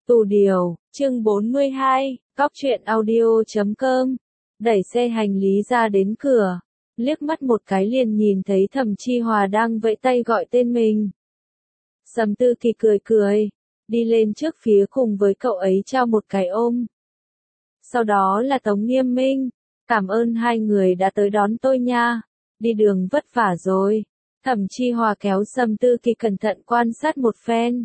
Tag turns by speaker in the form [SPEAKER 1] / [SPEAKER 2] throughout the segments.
[SPEAKER 1] Tù điều, chương 42, góc truyện audio.com. Đẩy xe hành lý ra đến cửa, liếc mắt một cái liền nhìn thấy Thẩm Chi Hòa đang vẫy tay gọi tên mình. Sầm Tư Kỳ cười cười, đi lên trước phía cùng với cậu ấy trao một cái ôm. Sau đó là Tống Nghiêm Minh, cảm ơn hai người đã tới đón tôi nha, đi đường vất vả rồi. Thẩm Chi Hòa kéo Sầm Tư Kỳ cẩn thận quan sát một phen.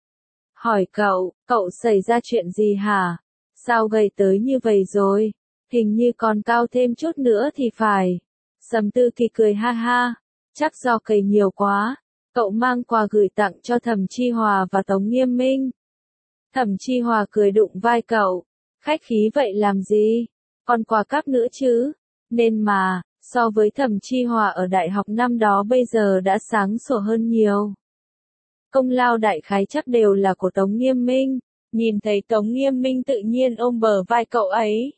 [SPEAKER 1] Hỏi cậu xảy ra chuyện gì hả? Sao gầy tới như vậy rồi? Hình như còn cao thêm chút nữa thì phải. Sầm Tư Kỳ cười ha ha, chắc do cày nhiều quá. Cậu mang quà gửi tặng cho Thẩm Chi Hòa và Tống Nghiêm Minh. Thẩm Chi Hòa cười đụng vai cậu, khách khí vậy làm gì? Còn quà cáp nữa chứ? Nên mà, so với Thẩm Chi Hòa ở đại học năm đó bây giờ đã sáng sủa hơn nhiều. Công lao đại khái chắc đều là của Tống Nghiêm Minh. Nhìn thấy Tống Nghiêm Minh tự nhiên ôm bờ vai cậu ấy.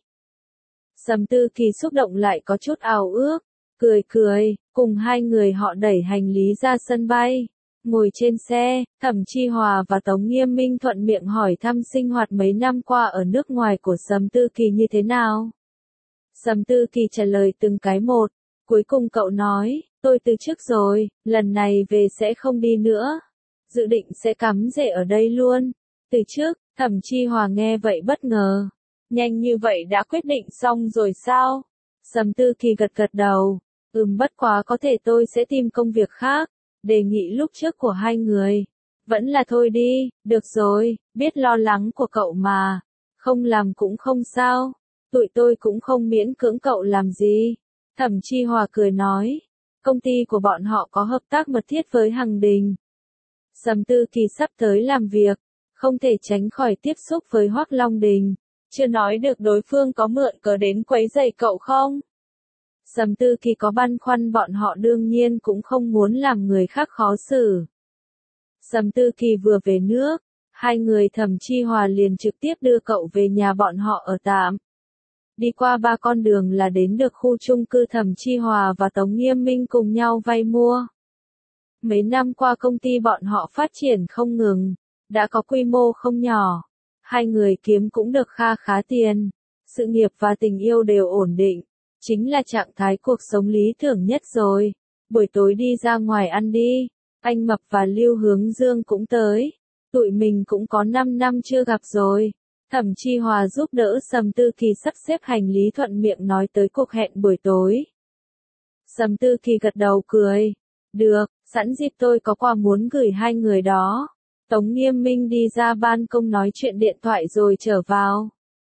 [SPEAKER 1] Sầm Tư Kỳ xúc động lại có chút ao ước, cười, cùng hai người họ đẩy hành lý ra sân bay. Ngồi trên xe, Thẩm Chi Hòa và Tống Nghiêm Minh thuận miệng hỏi thăm sinh hoạt mấy năm qua ở nước ngoài của Sầm Tư Kỳ như thế nào. Sầm Tư Kỳ trả lời từng cái một, cuối cùng cậu nói, tôi từ chức rồi, lần này về sẽ không đi nữa. Dự định sẽ cắm rễ ở đây luôn. Từ trước, Thẩm Chi Hòa nghe vậy bất ngờ. Nhanh như vậy đã quyết định xong rồi sao? Sầm Tư Kỳ gật đầu. Bất quá có thể tôi sẽ tìm công việc khác. Đề nghị lúc trước của hai người. Vẫn là thôi đi, được rồi, biết lo lắng của cậu mà. Không làm cũng không sao. Tụi tôi cũng không miễn cưỡng cậu làm gì. Thẩm Chi Hòa cười nói. Công ty của bọn họ có hợp tác mật thiết với Hằng Đình. Sầm Tư Kỳ sắp tới làm việc, không thể tránh khỏi tiếp xúc với Hoắc Long Đình. Chưa nói được đối phương có mượn cớ đến quấy rầy cậu không? Sầm Tư Kỳ có băn khoăn bọn họ đương nhiên cũng không muốn làm người khác khó xử. Sầm Tư Kỳ vừa về nước, hai người Thẩm Chi Hòa liền trực tiếp đưa cậu về nhà bọn họ ở tạm. Đi qua 3 con đường là đến được khu chung cư Thẩm Chi Hòa và Tống Nghiêm Minh cùng nhau vay mua. Mấy năm qua công ty bọn họ phát triển không ngừng, đã có quy mô không nhỏ. Hai người kiếm cũng được kha khá tiền, sự nghiệp và tình yêu đều ổn định, chính là trạng thái cuộc sống lý tưởng nhất rồi. Buổi tối đi ra ngoài ăn đi, anh Mập và Lưu Hướng Dương cũng tới, tụi mình cũng có 5 năm chưa gặp rồi. Thẩm Chi Hòa giúp đỡ Sầm Tư Kỳ sắp xếp hành lý thuận miệng nói tới cuộc hẹn buổi tối. Sầm Tư Kỳ gật đầu cười, được. Sẵn dịp tôi có quà muốn gửi hai người đó. Tống Nghiêm Minh đi ra ban công nói chuyện điện thoại rồi trở vào.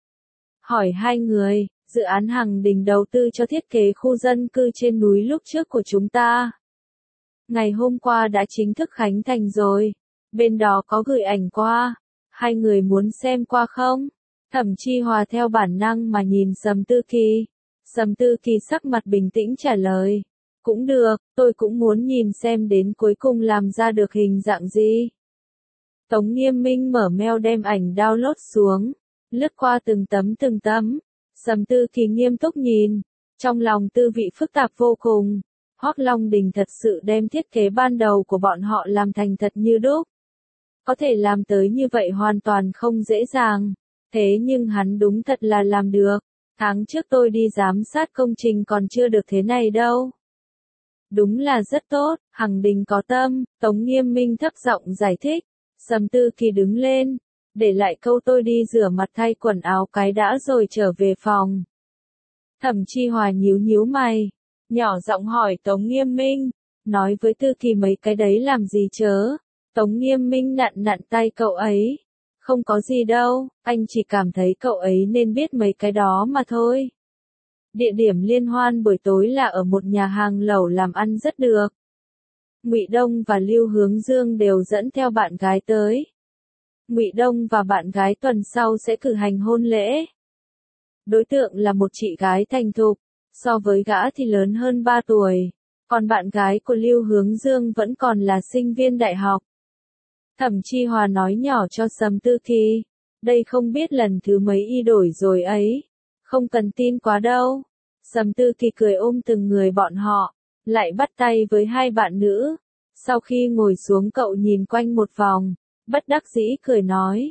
[SPEAKER 1] Hỏi hai người, dự án Hằng Đình đầu tư cho thiết kế khu dân cư trên núi lúc trước của chúng ta. Ngày hôm qua đã chính thức khánh thành rồi. Bên đó có gửi ảnh qua. Hai người muốn xem qua không? Thẩm Chi Hòa theo bản năng mà nhìn Sầm Tư Kỳ. Sầm Tư Kỳ sắc mặt bình tĩnh trả lời. Cũng được, tôi cũng muốn nhìn xem đến cuối cùng làm ra được hình dạng gì. Tống Nghiêm Minh mở mail đem ảnh download xuống, lướt qua từng tấm. Sầm Tư Kỳ nghiêm túc nhìn, trong lòng tư vị phức tạp vô cùng. Hoắc Long Đình thật sự đem thiết kế ban đầu của bọn họ làm thành thật như đúc. Có thể làm tới như vậy hoàn toàn không dễ dàng, thế nhưng hắn đúng thật là làm được. Tháng trước tôi đi giám sát công trình còn chưa được thế này đâu. Đúng là rất tốt, Hằng Đình có tâm, Tống Nghiêm Minh thấp giọng giải thích. Sầm Tư Kỳ đứng lên, để lại câu tôi đi rửa mặt thay quần áo cái đã rồi trở về phòng. Thẩm Chi Hòa nhíu mày, nhỏ giọng hỏi Tống Nghiêm Minh, nói với Tư Kỳ mấy cái đấy làm gì chớ. Tống Nghiêm Minh nặn tay cậu ấy. Không có gì đâu, anh chỉ cảm thấy cậu ấy nên biết mấy cái đó mà thôi. Địa điểm liên hoan buổi tối là ở một nhà hàng lẩu làm ăn rất được. Ngụy Đông và Lưu Hướng Dương đều dẫn theo bạn gái tới. Ngụy Đông và bạn gái tuần sau sẽ cử hành hôn lễ. Đối tượng là một chị gái thành thục, so với gã thì lớn hơn 3 tuổi, còn bạn gái của Lưu Hướng Dương vẫn còn là sinh viên đại học. Thẩm Chi Hòa nói nhỏ cho Sầm Tư Kỳ, đây không biết lần thứ mấy y đổi rồi ấy. Không cần tin quá đâu. Sầm Tư Kỳ cười ôm từng người bọn họ, lại bắt tay với hai bạn nữ. Sau khi ngồi xuống cậu nhìn quanh một vòng, bất đắc dĩ cười nói.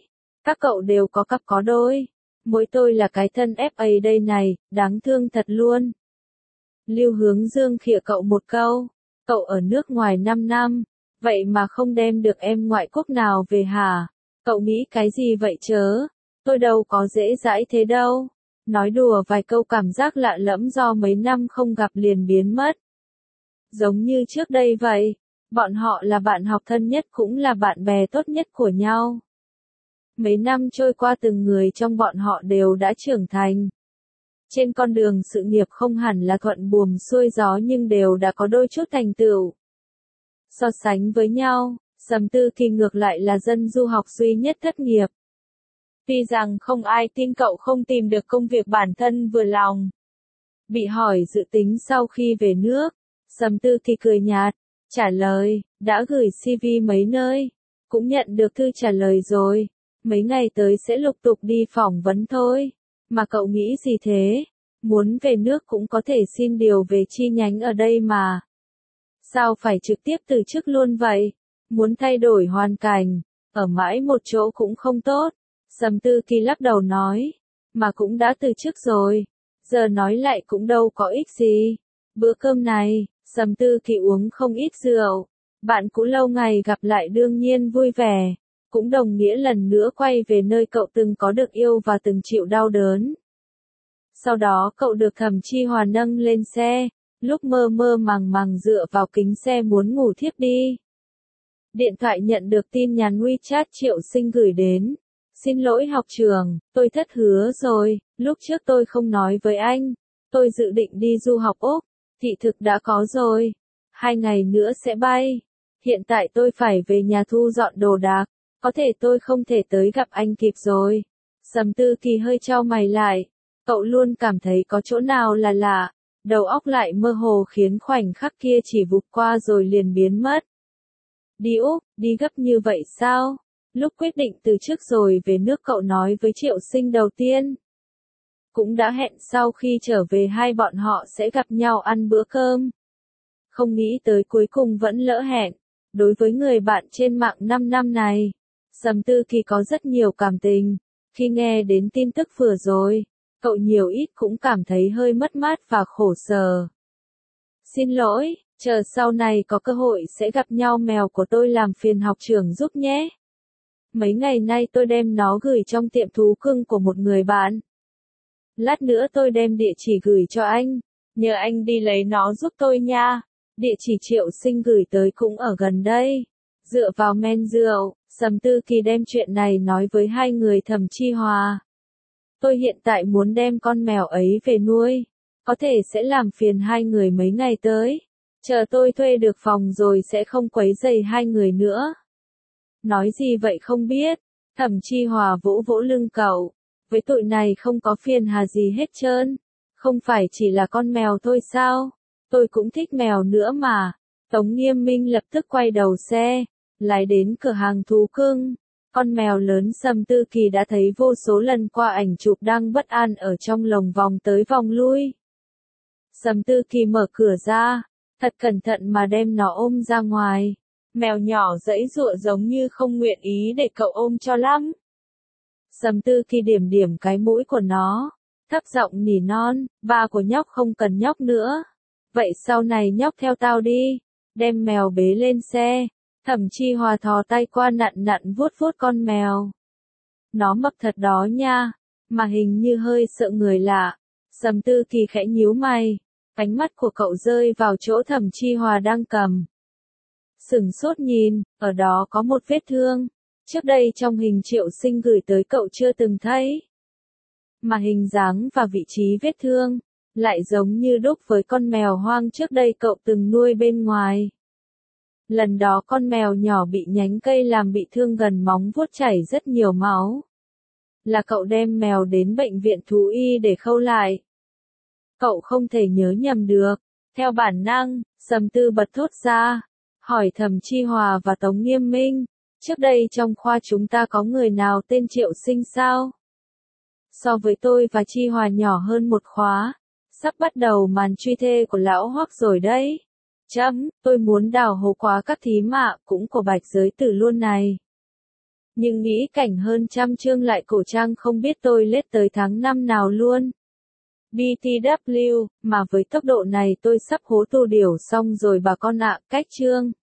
[SPEAKER 1] Các cậu đều có cặp có đôi. Mỗi tôi là cái thân FA đây này, đáng thương thật luôn. Lưu Hướng Dương khịa cậu một câu. Cậu ở nước ngoài 5 năm, vậy mà không đem được em ngoại quốc nào về hả? Cậu nghĩ cái gì vậy chớ? Tôi đâu có dễ dãi thế đâu. Nói đùa vài câu cảm giác lạ lẫm do mấy năm không gặp liền biến mất. Giống như trước đây vậy, bọn họ là bạn học thân nhất cũng là bạn bè tốt nhất của nhau. Mấy năm trôi qua từng người trong bọn họ đều đã trưởng thành. Trên con đường sự nghiệp không hẳn là thuận buồm xuôi gió nhưng đều đã có đôi chút thành tựu. So sánh với nhau, Sầm Tư Kỳ ngược lại là dân du học duy nhất thất nghiệp. Tuy rằng không ai tin cậu không tìm được công việc bản thân vừa lòng. Bị hỏi dự tính sau khi về nước, Sầm Tư Kỳ cười nhạt, trả lời, đã gửi CV mấy nơi, cũng nhận được thư trả lời rồi, mấy ngày tới sẽ lục tục đi phỏng vấn thôi. Mà cậu nghĩ gì thế? Muốn về nước cũng có thể xin điều về chi nhánh ở đây mà. Sao phải trực tiếp từ chức luôn vậy? Muốn thay đổi hoàn cảnh, ở mãi một chỗ cũng không tốt. Sầm Tư Kỳ lắc đầu nói, mà cũng đã từ chức rồi, giờ nói lại cũng đâu có ích gì. Bữa cơm này, Sầm Tư Kỳ uống không ít rượu, bạn cũ lâu ngày gặp lại đương nhiên vui vẻ, cũng đồng nghĩa lần nữa quay về nơi cậu từng có được yêu và từng chịu đau đớn. Sau đó cậu được Thẩm Chi Hòa nâng lên xe, lúc mơ mơ màng màng dựa vào kính xe muốn ngủ thiếp đi. Điện thoại nhận được tin nhắn WeChat Triệu Sinh gửi đến. Xin lỗi học trường, tôi thất hứa rồi, lúc trước tôi không nói với anh. Tôi dự định đi du học Úc, thị thực đã có rồi. 2 ngày nữa sẽ bay. Hiện tại tôi phải về nhà thu dọn đồ đạc, có thể tôi không thể tới gặp anh kịp rồi. Sầm Tư Kỳ hơi chau mày lại, cậu luôn cảm thấy có chỗ nào là lạ, đầu óc lại mơ hồ khiến khoảnh khắc kia chỉ vụt qua rồi liền biến mất. Đi Úc, đi gấp như vậy sao? Lúc quyết định từ chức rồi về nước cậu nói với Triệu Sinh đầu tiên. Cũng đã hẹn sau khi trở về hai bọn họ sẽ gặp nhau ăn bữa cơm. Không nghĩ tới cuối cùng vẫn lỡ hẹn. Đối với người bạn trên mạng 5 năm này, Sầm Tư Kỳ có rất nhiều cảm tình. Khi nghe đến tin tức vừa rồi, cậu nhiều ít cũng cảm thấy hơi mất mát và khổ sở. Xin lỗi, chờ sau này có cơ hội sẽ gặp nhau, mèo của tôi làm phiền học trưởng giúp nhé. Mấy ngày nay tôi đem nó gửi trong tiệm thú cưng của một người bạn. Lát nữa tôi đem địa chỉ gửi cho anh, nhờ anh đi lấy nó giúp tôi nha. Địa chỉ Triệu Sinh gửi tới cũng ở gần đây. Dựa vào men rượu, Sầm Tư Kỳ đem chuyện này nói với hai người Thẩm Chi Hòa. Tôi hiện tại muốn đem con mèo ấy về nuôi, có thể sẽ làm phiền hai người mấy ngày tới. Chờ tôi thuê được phòng rồi sẽ không quấy rầy hai người nữa. Nói gì vậy không biết, Thẩm Chi Hòa vỗ vỗ lưng cậu, với tụi này không có phiền hà gì hết trơn, không phải chỉ là con mèo thôi sao, tôi cũng thích mèo nữa mà. Tống Nghiêm Minh lập tức quay đầu xe, lái đến cửa hàng thú cưng. Con mèo lớn Sầm Tư Kỳ đã thấy vô số lần qua ảnh chụp đang bất an ở trong lồng vòng tới vòng lui. Sầm Tư Kỳ mở cửa ra, thật cẩn thận mà đem nó ôm ra ngoài. Mèo nhỏ giãy giụa giống như không nguyện ý để cậu ôm cho lắm. Sầm Tư Kỳ điểm điểm cái mũi của nó, thấp giọng nỉ non, ba của nhóc không cần nhóc nữa. Vậy sau này nhóc theo tao đi, đem mèo bế lên xe. Thẩm Chi Hòa thò tay qua nặn nặn vuốt vuốt con mèo. Nó mập thật đó nha, mà hình như hơi sợ người lạ. Sầm Tư Kỳ khẽ nhíu mày, ánh mắt của cậu rơi vào chỗ Thẩm Chi Hòa đang cầm. Sửng sốt nhìn, ở đó có một vết thương. Trước đây trong hình Triệu Sinh gửi tới cậu chưa từng thấy. Mà hình dáng và vị trí vết thương, lại giống như đúc với con mèo hoang trước đây cậu từng nuôi bên ngoài. Lần đó con mèo nhỏ bị nhánh cây làm bị thương gần móng vuốt chảy rất nhiều máu. Là cậu đem mèo đến bệnh viện thú y để khâu lại. Cậu không thể nhớ nhầm được. Theo bản năng, Sầm Tư bật thốt ra, hỏi Thẩm Chi Hòa và Tống Nghiêm Minh, trước đây trong khoa chúng ta có người nào tên Triệu Sinh sao? So với tôi và Chi Hòa nhỏ hơn một khóa, sắp bắt đầu màn truy thê của lão Hoắc rồi đấy. Tôi muốn đào hố quá các thím ạ, cũng của Bạch Giới Tử luôn này. Nhưng nghĩ cảnh hơn trăm chương lại cổ trang không biết tôi lết tới tháng 5 nào luôn. BTW, mà với tốc độ này tôi sắp hố tô điểu xong rồi bà con ạ, cách chương.